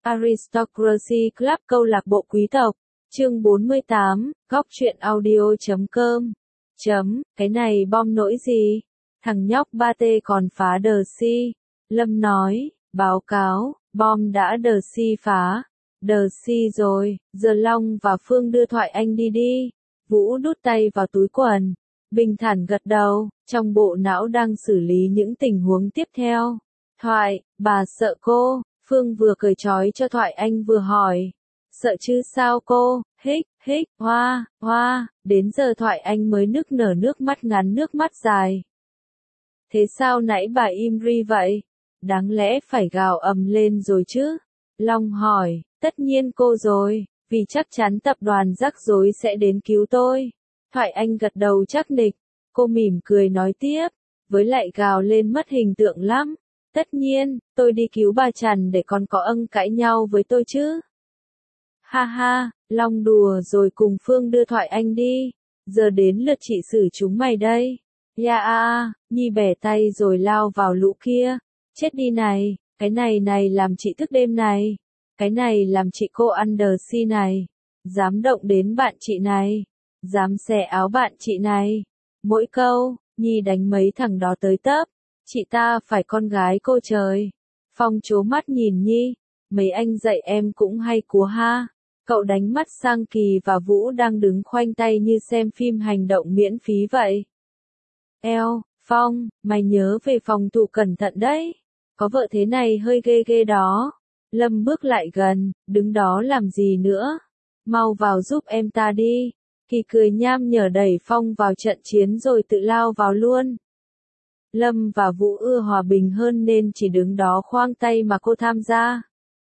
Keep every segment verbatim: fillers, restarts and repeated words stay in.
Aristocracy Club câu lạc bộ quý tộc, chương bốn mươi tám, góc truyện audio chấm com. Chấm, cái này bom nỗi gì? Thằng nhóc ba tê còn phá đờ si. Lâm nói, báo cáo, bom đã đờ si phá. Đờ si rồi, giờ Long và Phương đưa Thoại Anh đi đi. Vũ đút tay vào túi quần, bình thản gật đầu, trong bộ não đang xử lý những tình huống tiếp theo. Thoại, bà sợ cô, Phương vừa cởi trói cho Thoại Anh vừa hỏi. Sợ chứ sao cô, hích, hích, hoa, hoa, đến giờ Thoại Anh mới nức nở nước mắt ngắn nước mắt dài. Thế sao nãy bà im ri vậy? Đáng lẽ phải gào ầm lên rồi chứ? Long hỏi, tất nhiên cô rồi, vì chắc chắn tập đoàn rắc rối sẽ đến cứu tôi. Thoại Anh gật đầu chắc nịch, cô mỉm cười nói tiếp, với lại gào lên mất hình tượng lắm. Tất nhiên, tôi đi cứu bà Trần để còn có ân cãi nhau với tôi chứ. Ha ha, Long đùa rồi cùng Phương đưa Thoại Anh đi. Giờ đến lượt chị xử chúng mày đây. Ya a, Nhi bẻ tay rồi lao vào lũ kia. Chết đi này, cái này này làm chị thức đêm này. Cái này làm chị cô ăn đờ si này. Dám động đến bạn chị này. Dám xẻ áo bạn chị này. Mỗi câu, Nhi đánh mấy thằng đó tới tấp. Chị ta phải con gái cô trời. Phong trố mắt nhìn Nhi. Mấy anh dạy em cũng hay cúa ha. Cậu đánh mắt sang Kỳ và Vũ đang đứng khoanh tay như xem phim hành động miễn phí vậy. Eo, Phong, mày nhớ về phòng thủ cẩn thận đấy. Có vợ thế này hơi ghê ghê đó. Lâm bước lại gần, đứng đó làm gì nữa. Mau vào giúp em ta đi. Kỳ cười nham nhở đẩy Phong vào trận chiến rồi tự lao vào luôn. Lâm và Vũ ưa hòa bình hơn nên chỉ đứng đó khoang tay mà cô tham gia.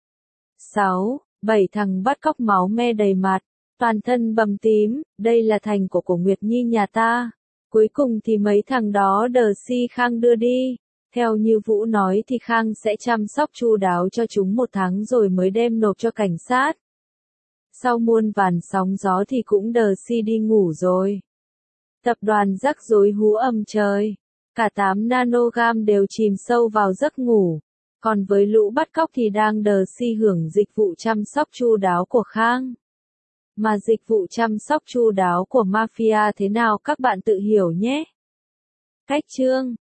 sáu. Bảy thằng bắt cóc máu me đầy mặt, toàn thân bầm tím, đây là thành của cổ Nguyệt Nhi nhà ta. Cuối cùng thì mấy thằng đó đờ si Khang đưa đi. Theo như Vũ nói thì Khang sẽ chăm sóc chu đáo cho chúng một tháng rồi mới đem nộp cho cảnh sát. Sau muôn vàn sóng gió thì cũng đờ si đi ngủ rồi. Tập đoàn rắc rối hú ầm trời. Cả tám nanogam đều chìm sâu vào giấc ngủ. Còn với lũ bắt cóc thì đang đờ si hưởng dịch vụ chăm sóc chu đáo của Khang. Mà dịch vụ chăm sóc chu đáo của mafia thế nào các bạn tự hiểu nhé. Cách chương